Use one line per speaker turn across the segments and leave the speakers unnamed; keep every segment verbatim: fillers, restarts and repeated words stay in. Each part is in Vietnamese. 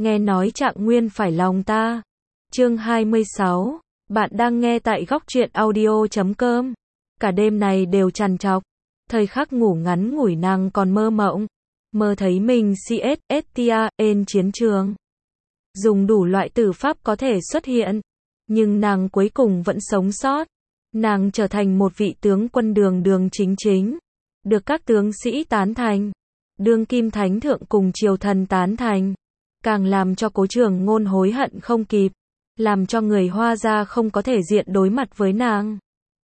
nghe nói Trạng Nguyên phải lòng ta. Chương hai mươi sáu, bạn đang nghe tại góc truyện audio chấm com. Cả đêm này đều trằn trọc, thời khắc ngủ ngắn ngủi nàng còn mơ mộng, mơ thấy mình xê ét ét tê a trên chiến trường. Dùng đủ loại tử pháp có thể xuất hiện, nhưng nàng cuối cùng vẫn sống sót. Nàng trở thành một vị tướng quân đường đường chính chính, được các tướng sĩ tán thành, đương kim thánh thượng cùng triều thần tán thành, càng làm cho Cố Trường Ngôn hối hận không kịp, làm cho người Hoa gia không có thể diện đối mặt với nàng.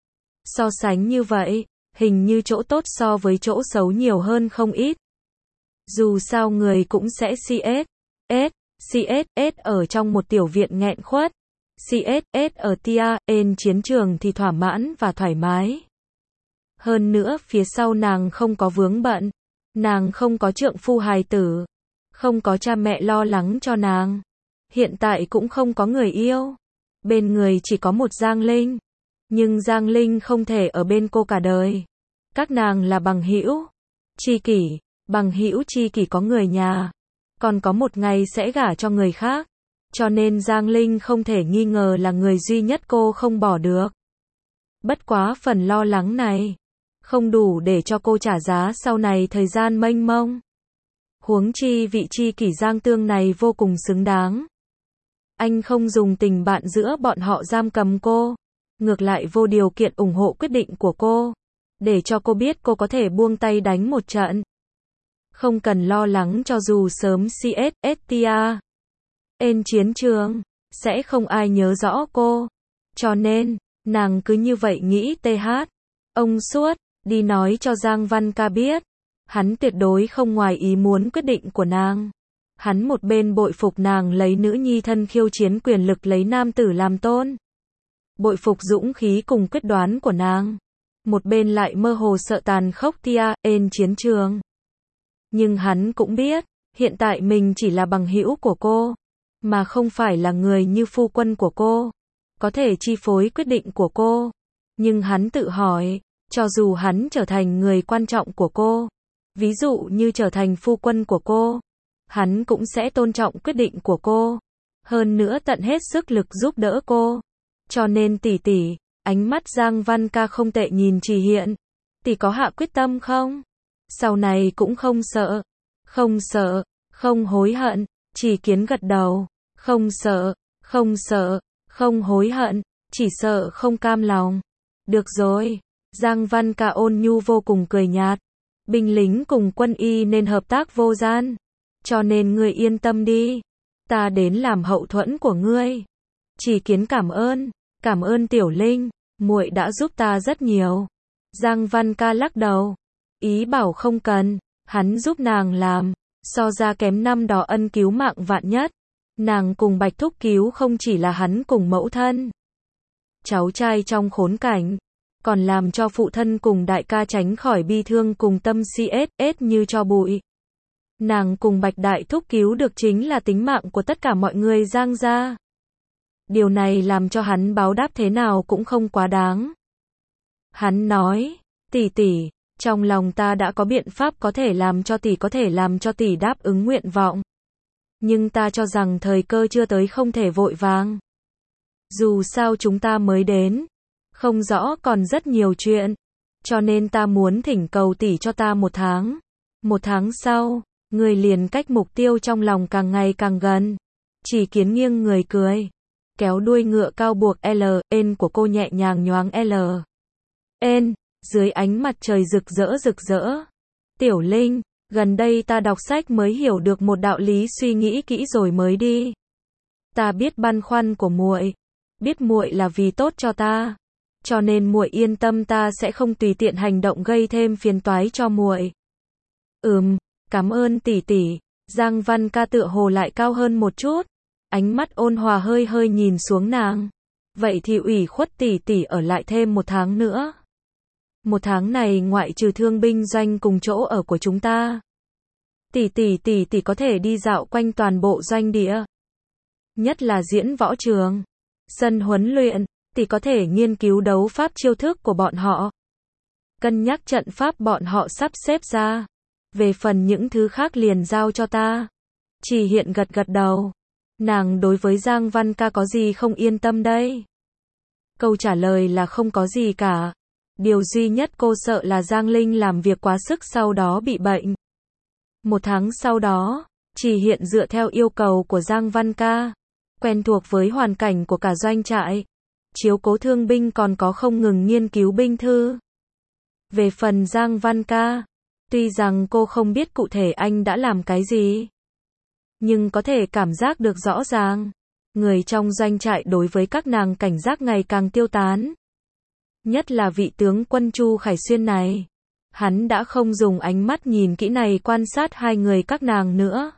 So sánh như vậy, hình như chỗ tốt so với chỗ xấu nhiều hơn không ít. Dù sao người cũng sẽ xê ét ét, xê ét ét ở trong một tiểu viện nghẹn khuất, xê ét ét ở tê a trên chiến trường thì thỏa mãn và thoải mái. Hơn nữa phía sau nàng không có vướng bận, nàng không có trượng phu hài tử, không có cha mẹ lo lắng cho nàng, hiện tại cũng không có người yêu, bên người chỉ có một Giang Linh, nhưng Giang Linh không thể ở bên cô cả đời. Các nàng là bằng hữu, tri kỷ, bằng hữu tri kỷ có người nhà, còn có một ngày sẽ gả cho người khác, cho nên Giang Linh không thể nghi ngờ là người duy nhất cô không bỏ được. Bất quá phần lo lắng này không đủ để cho cô trả giá sau này thời gian mênh mông. Huống chi vị tri kỷ Giang Tương này vô cùng xứng đáng. Anh không dùng tình bạn giữa bọn họ giam cầm cô, ngược lại vô điều kiện ủng hộ quyết định của cô, để cho cô biết cô có thể buông tay đánh một trận. Không cần lo lắng cho dù sớm xê ét ét tê a trên chiến trường, sẽ không ai nhớ rõ cô. Cho nên, nàng cứ như vậy nghĩ tê hát. Ông suốt, đi nói cho Giang Văn Ca biết. Hắn tuyệt đối không ngoài ý muốn quyết định của nàng. Hắn một bên bội phục nàng lấy nữ nhi thân khiêu chiến quyền lực lấy nam tử làm tôn. Bội phục dũng khí cùng quyết đoán của nàng. Một bên lại mơ hồ sợ tàn khốc tê a trên chiến trường. Nhưng hắn cũng biết, hiện tại mình chỉ là bằng hữu của cô, mà không phải là người như phu quân của cô, có thể chi phối quyết định của cô. Nhưng hắn tự hỏi, cho dù hắn trở thành người quan trọng của cô, ví dụ như trở thành phu quân của cô, hắn cũng sẽ tôn trọng quyết định của cô, hơn nữa tận hết sức lực giúp đỡ cô. Cho nên tỷ tỷ, ánh mắt Giang Văn Ca không tệ nhìn Trì Hiện, tỷ có hạ quyết tâm không? Sau này cũng không sợ, không sợ, không hối hận. Chỉ Kiến gật đầu, không sợ, không sợ, không hối hận, chỉ sợ không cam lòng. Được rồi, Giang Văn Ca ôn nhu vô cùng cười nhạt. Binh lính cùng quân y nên hợp tác vô gian, cho nên ngươi yên tâm đi, ta đến làm hậu thuẫn của ngươi. Chỉ Kiến cảm ơn, cảm ơn Tiểu Linh, muội đã giúp ta rất nhiều. Giang Văn Ca lắc đầu, ý bảo không cần, hắn giúp nàng làm, so ra kém năm đó ân cứu mạng vạn nhất. Nàng cùng Bạch Thúc cứu không chỉ là hắn cùng mẫu thân, cháu trai trong khốn cảnh, còn làm cho phụ thân cùng đại ca tránh khỏi bi thương cùng tâm xê ét ét như cho bụi. Nàng cùng Bạch Đại Thúc cứu được chính là tính mạng của tất cả mọi người Giang gia. Điều này làm cho hắn báo đáp thế nào cũng không quá đáng. Hắn nói, tỷ tỷ, trong lòng ta đã có biện pháp có thể làm cho tỷ có thể làm cho tỷ đáp ứng nguyện vọng. Nhưng ta cho rằng thời cơ chưa tới không thể vội vàng. Dù sao chúng ta mới đến, không rõ còn rất nhiều chuyện, cho nên ta muốn thỉnh cầu tỷ cho ta một tháng. Một tháng sau, người liền cách mục tiêu trong lòng càng ngày càng gần. Chỉ Kiến nghiêng người cười, kéo đuôi ngựa cao buộc L, N của cô nhẹ nhàng nhoáng L. N, dưới ánh mặt trời rực rỡ rực rỡ. Tiểu Linh, gần đây ta đọc sách mới hiểu được một đạo lý, suy nghĩ kỹ rồi mới đi. Ta biết băn khoăn của muội, biết muội là vì tốt cho ta, cho nên muội yên tâm ta sẽ không tùy tiện hành động gây thêm phiền toái cho muội. Ừm, cảm ơn tỷ tỷ. Giang Văn Ca tựa hồ lại cao hơn một chút, ánh mắt ôn hòa hơi hơi nhìn xuống nàng. Vậy thì ủy khuất tỷ tỷ ở lại thêm một tháng nữa. Một tháng này ngoại trừ thương binh doanh cùng chỗ ở của chúng ta, tỷ tỷ tỷ tỷ có thể đi dạo quanh toàn bộ doanh địa. Nhất là diễn võ trường, sân huấn luyện, tỷ có thể nghiên cứu đấu pháp chiêu thức của bọn họ, cân nhắc trận pháp bọn họ sắp xếp ra. Về phần những thứ khác liền giao cho ta. Chỉ Hiện gật gật đầu. Nàng đối với Giang Văn Ca có gì không yên tâm đây? Câu trả lời là không có gì cả. Điều duy nhất cô sợ là Giang Linh làm việc quá sức sau đó bị bệnh. Một tháng sau đó, Chỉ Hiện dựa theo yêu cầu của Giang Văn Ca, quen thuộc với hoàn cảnh của cả doanh trại, chiếu cố thương binh còn có không ngừng nghiên cứu binh thư. Về phần Giang Văn Ca, tuy rằng cô không biết cụ thể anh đã làm cái gì, nhưng có thể cảm giác được rõ ràng, người trong doanh trại đối với các nàng cảnh giác ngày càng tiêu tán. Nhất là vị tướng quân Chu Khải Xuyên này. Hắn đã không dùng ánh mắt nhìn kỹ này quan sát hai người các nàng nữa.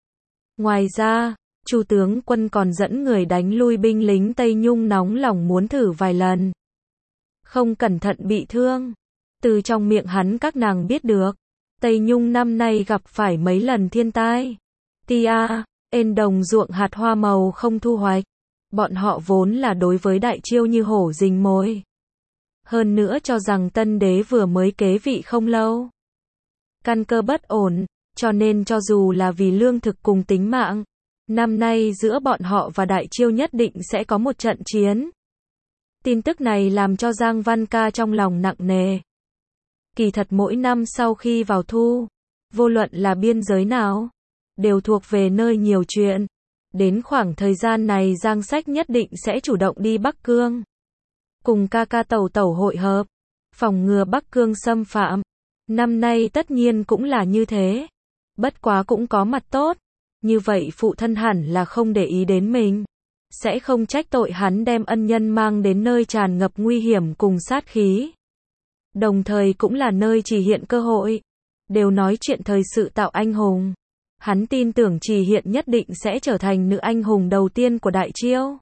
Ngoài ra, Chu tướng quân còn dẫn người đánh lui binh lính Tây Nhung nóng lòng muốn thử vài lần. Không cẩn thận bị thương. Từ trong miệng hắn các nàng biết được, Tây Nhung năm nay gặp phải mấy lần thiên tai. Tia, ên đồng ruộng hạt hoa màu không thu hoạch. Bọn họ vốn là đối với Đại Chiêu như hổ rình mồi. Hơn nữa cho rằng tân đế vừa mới kế vị không lâu. Căn cơ bất ổn, cho nên cho dù là vì lương thực cùng tính mạng, năm nay giữa bọn họ và Đại Chiêu nhất định sẽ có một trận chiến. Tin tức này làm cho Giang Văn Ca trong lòng nặng nề. Kỳ thật mỗi năm sau khi vào thu, vô luận là biên giới nào, đều thuộc về nơi nhiều chuyện. Đến khoảng thời gian này Giang Sách nhất định sẽ chủ động đi Bắc Cương. Cùng ca ca Tẩu Tẩu hội hợp, phòng ngừa Bắc Cương xâm phạm. Năm nay tất nhiên cũng là như thế. Bất quá cũng có mặt tốt. Như vậy phụ thân hẳn là không để ý đến mình. Sẽ không trách tội hắn đem ân nhân mang đến nơi tràn ngập nguy hiểm cùng sát khí. Đồng thời cũng là nơi Chỉ Hiện cơ hội. Đều nói chuyện thời sự tạo anh hùng. Hắn tin tưởng Chỉ Hiện nhất định sẽ trở thành nữ anh hùng đầu tiên của Đại Chiêu.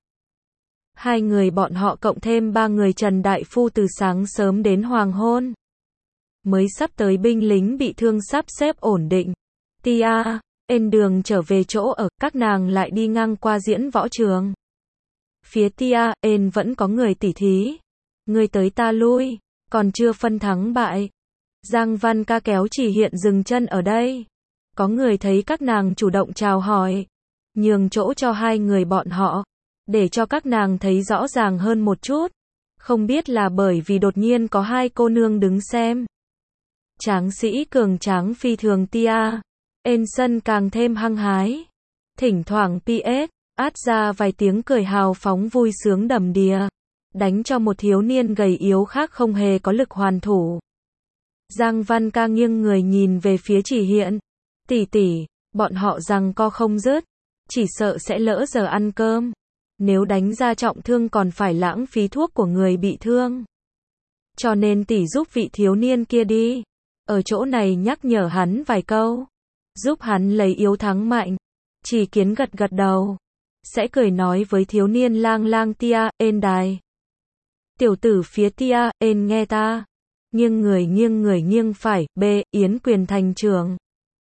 Hai người bọn họ cộng thêm ba người Trần Đại Phu từ sáng sớm đến hoàng hôn. Mới sắp tới binh lính bị thương sắp xếp ổn định. Tia, ên đường trở về chỗ ở, các nàng lại đi ngang qua diễn võ trường. Phía Tia, ên vẫn có người tỉ thí. Người tới ta lui, còn chưa phân thắng bại. Giang Văn Ca kéo Chỉ Hiện dừng chân ở đây. Có người thấy các nàng chủ động chào hỏi, nhường chỗ cho hai người bọn họ, để cho các nàng thấy rõ ràng hơn một chút. Không biết là bởi vì đột nhiên có hai cô nương đứng xem. Tráng sĩ cường tráng phi thường Tia, ên sân càng thêm hăng hái. Thỉnh thoảng pê ét, át ra vài tiếng cười hào phóng vui sướng đầm đìa, đánh cho một thiếu niên gầy yếu khác không hề có lực hoàn thủ. Giang Văn Ca nghiêng người nhìn về phía Chỉ Hiện. Tỷ tỷ, bọn họ rằng co không dứt, chỉ sợ sẽ lỡ giờ ăn cơm. Nếu đánh ra trọng thương còn phải lãng phí thuốc của người bị thương. Cho nên tỷ giúp vị thiếu niên kia đi. Ở chỗ này nhắc nhở hắn vài câu. Giúp hắn lấy yếu thắng mạnh. Chỉ Kiến gật gật đầu. Sẽ cười nói với thiếu niên lang lang Tia, ên đài. Tiểu tử phía Tia, ên nghe ta. Nghiêng người nghiêng người nghiêng phải, b, yến quyền thành trường.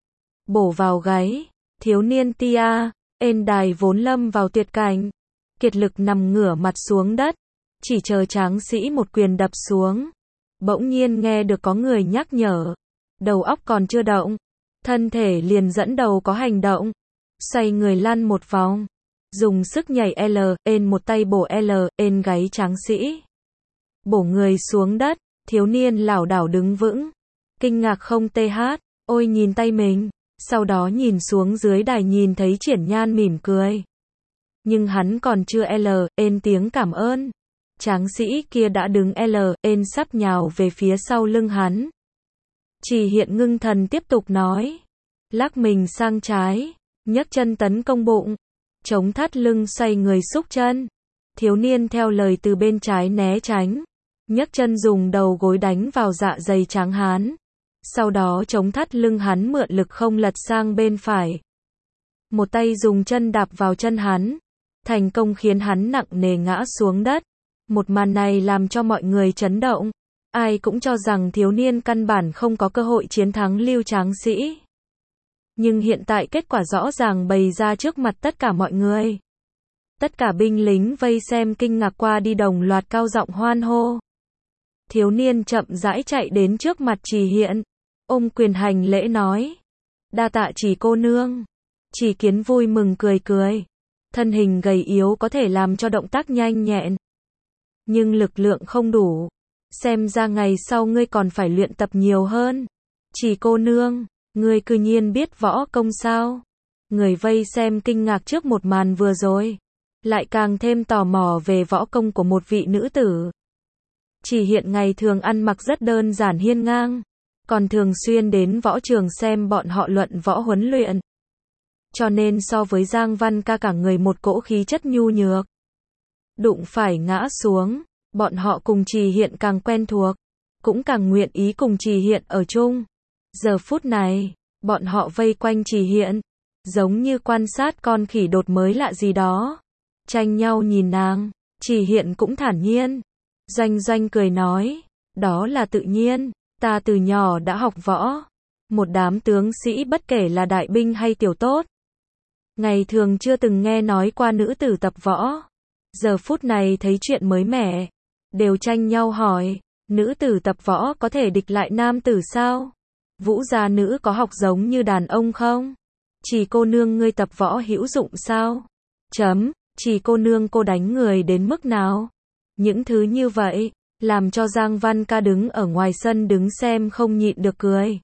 Bổ vào gáy. Thiếu niên Tia, ên đài vốn lâm vào tuyệt cảnh. Kiệt lực nằm ngửa mặt xuống đất. Chỉ chờ tráng sĩ một quyền đập xuống. Bỗng nhiên nghe được có người nhắc nhở. Đầu óc còn chưa động. Thân thể liền dẫn đầu có hành động. Xoay người lăn một vòng. Dùng sức nhảy L, ên một tay bổ L, ên gáy tráng sĩ. Bổ người xuống đất. Thiếu niên lảo đảo đứng vững. Kinh ngạc không th. Ôi nhìn tay mình. Sau đó nhìn xuống dưới đài nhìn thấy Triển Nhan mỉm cười. Nhưng hắn còn chưa L, ên tiếng cảm ơn. Tráng sĩ kia đã đứng L, ên sắp nhào về phía sau lưng hắn. Chỉ Hiện ngưng thần tiếp tục nói. Lắc mình sang trái, nhấc chân tấn công bụng. Chống thắt lưng xoay người xúc chân. Thiếu niên theo lời từ bên trái né tránh. Nhấc chân dùng đầu gối đánh vào dạ dày tráng hán. Sau đó chống thắt lưng hắn mượn lực không lật sang bên phải. Một tay dùng chân đạp vào chân hắn. Thành công khiến hắn nặng nề ngã xuống đất. Một màn này làm cho mọi người chấn động. Ai cũng cho rằng thiếu niên căn bản không có cơ hội chiến thắng Lưu Tráng Sĩ. Nhưng hiện tại kết quả rõ ràng bày ra trước mặt tất cả mọi người. Tất cả binh lính vây xem kinh ngạc qua đi đồng loạt cao giọng hoan hô. Thiếu niên chậm rãi chạy đến trước mặt Chỉ Hiện. Ôm quyền hành lễ nói. Đa tạ Chỉ cô nương. Chỉ Kiến vui mừng cười cười. Thân hình gầy yếu có thể làm cho động tác nhanh nhẹn. Nhưng lực lượng không đủ. Xem ra ngày sau ngươi còn phải luyện tập nhiều hơn. Chỉ cô nương, ngươi cư nhiên biết võ công sao? Người vây xem kinh ngạc trước một màn vừa rồi. Lại càng thêm tò mò về võ công của một vị nữ tử. Chỉ Hiện ngày thường ăn mặc rất đơn giản hiên ngang. Còn thường xuyên đến võ trường xem bọn họ luận võ huấn luyện. Cho nên so với Giang Văn Ca cả người một cỗ khí chất nhu nhược. Đụng phải ngã xuống, bọn họ cùng Chỉ Hiện càng quen thuộc, cũng càng nguyện ý cùng Chỉ Hiện ở chung. Giờ phút này, bọn họ vây quanh Chỉ Hiện, giống như quan sát con khỉ đột mới lạ gì đó. Tranh nhau nhìn nàng, Chỉ Hiện cũng thản nhiên. Doanh Doanh cười nói, đó là tự nhiên, ta từ nhỏ đã học võ. Một đám tướng sĩ bất kể là đại binh hay tiểu tốt. Ngày thường chưa từng nghe nói qua nữ tử tập võ. Giờ phút này thấy chuyện mới mẻ. Đều tranh nhau hỏi, nữ tử tập võ có thể địch lại nam tử sao? Vũ gia nữ có học giống như đàn ông không? Chỉ cô nương ngươi tập võ hữu dụng sao? Chấm, chỉ cô nương cô đánh người đến mức nào? Những thứ như vậy, làm cho Giang Văn Ca đứng ở ngoài sân đứng xem không nhịn được cười.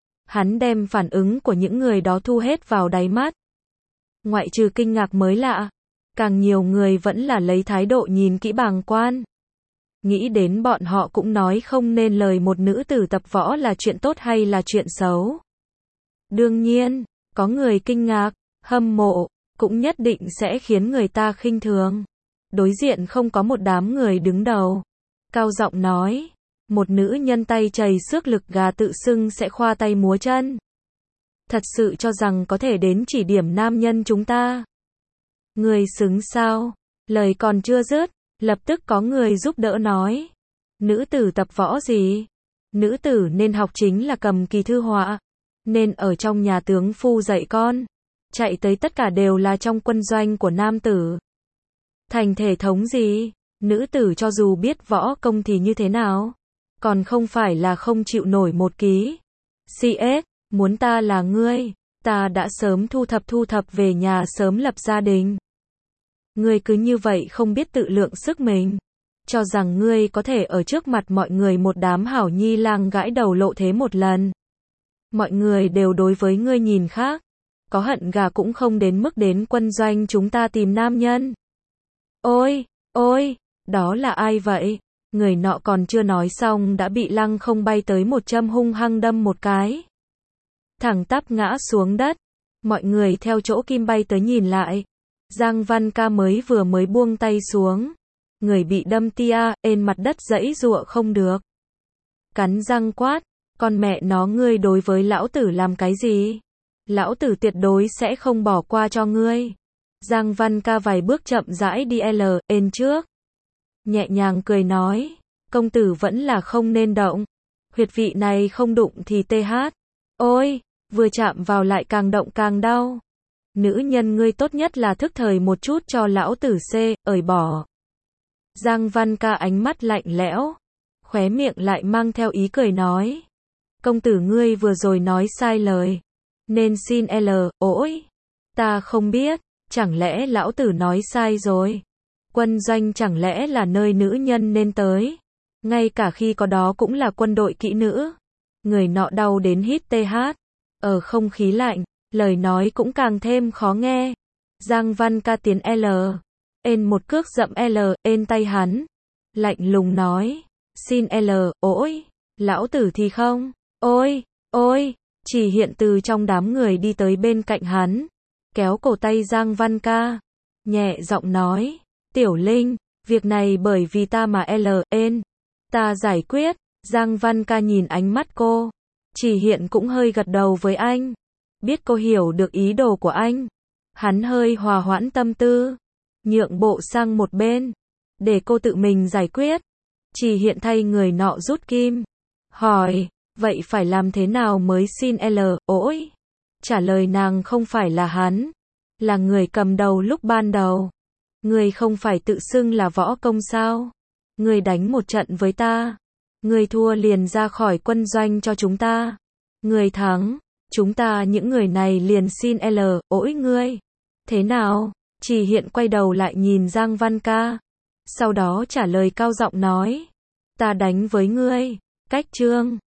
Hắn đem phản ứng của những người đó thu hết vào đáy mắt. Ngoại trừ kinh ngạc mới lạ, càng nhiều người vẫn là lấy thái độ nhìn kỹ bàng quan. Nghĩ đến bọn họ cũng nói không nên lời một nữ tử tập võ là chuyện tốt hay là chuyện xấu. Đương nhiên, có người kinh ngạc, hâm mộ, cũng nhất định sẽ khiến người ta khinh thường. Đối diện không có một đám người đứng đầu. Cao giọng nói, một nữ nhân tay chày xước lực gà tự xưng sẽ khoa tay múa chân. Thật sự cho rằng có thể đến chỉ điểm nam nhân chúng ta. Người xứng sao? Lời còn chưa dứt, lập tức có người giúp đỡ nói. Nữ tử tập võ gì? Nữ tử nên học chính là cầm kỳ thư họa. Nên ở trong nhà tướng phu dạy con. Chạy tới tất cả đều là trong quân doanh của nam tử. Thành thể thống gì? Nữ tử cho dù biết võ công thì như thế nào? Còn không phải là không chịu nổi một ký. xê ét, muốn ta là ngươi, ta đã sớm thu thập thu thập về nhà sớm lập gia đình. Ngươi cứ như vậy không biết tự lượng sức mình. Cho rằng ngươi có thể ở trước mặt mọi người một đám hảo nhi lang gãi đầu lộ thế một lần. Mọi người đều đối với ngươi nhìn khác. Có hận gà cũng không đến mức đến quân doanh chúng ta tìm nam nhân. Ôi, ôi, đó là ai vậy? Người nọ còn chưa nói xong đã bị Lăng Không bay tới một châm hung hăng đâm một cái. Thẳng tắp ngã xuống đất. Mọi người theo chỗ kim bay tới nhìn lại. Giang Văn Ca mới vừa mới buông tay xuống. Người bị đâm tia, ên mặt đất giãy giụa không được. Cắn răng quát, con mẹ nó ngươi đối với lão tử làm cái gì? Lão tử tuyệt đối sẽ không bỏ qua cho ngươi. Giang Văn Ca vài bước chậm rãi đi L, ên trước. Nhẹ nhàng cười nói, công tử vẫn là không nên động. Huyệt vị này không đụng thì tê hát. Ôi, vừa chạm vào lại càng động càng đau. Nữ nhân ngươi tốt nhất là thức thời một chút cho lão tử C, ởi bỏ. Giang Văn Ca ánh mắt lạnh lẽo, khóe miệng lại mang theo ý cười nói. Công tử ngươi vừa rồi nói sai lời. Nên xin L, ỗi. Ta không biết, chẳng lẽ lão tử nói sai rồi. Quân doanh chẳng lẽ là nơi nữ nhân nên tới. Ngay cả khi có đó cũng là quân đội kỹ nữ. Người nọ đau đến hít tê hát. Ở không khí lạnh, lời nói cũng càng thêm khó nghe. Giang Văn Ca tiến L. Ên một cước dậm L, ên tay hắn. Lạnh lùng nói. Xin L, ỗi. Lão tử thì không. Ôi, ôi. Chỉ Hiện từ trong đám người đi tới bên cạnh hắn. Kéo cổ tay Giang Văn Ca. Nhẹ giọng nói. Tiểu Linh, việc này bởi vì ta mà L, ên. Ta giải quyết. Giang Văn Ca nhìn ánh mắt cô. Chỉ Hiện cũng hơi gật đầu với anh. Biết cô hiểu được ý đồ của anh. Hắn hơi hòa hoãn tâm tư. Nhượng bộ sang một bên. Để cô tự mình giải quyết. Chỉ Hiện thay người nọ rút kim. Hỏi, vậy phải làm thế nào mới xin L, ỗi? Trả lời nàng không phải là hắn. Là người cầm đầu lúc ban đầu. Người không phải tự xưng là võ công sao? Người đánh một trận với ta. Người thua liền ra khỏi quân doanh cho chúng ta. Người thắng, Chúng ta những người này liền xin L, ỗi ngươi. Thế nào? Trì Hiện quay đầu lại nhìn Giang Văn Ca. Sau đó trả lời cao giọng nói. Ta đánh với ngươi. Cách Trương.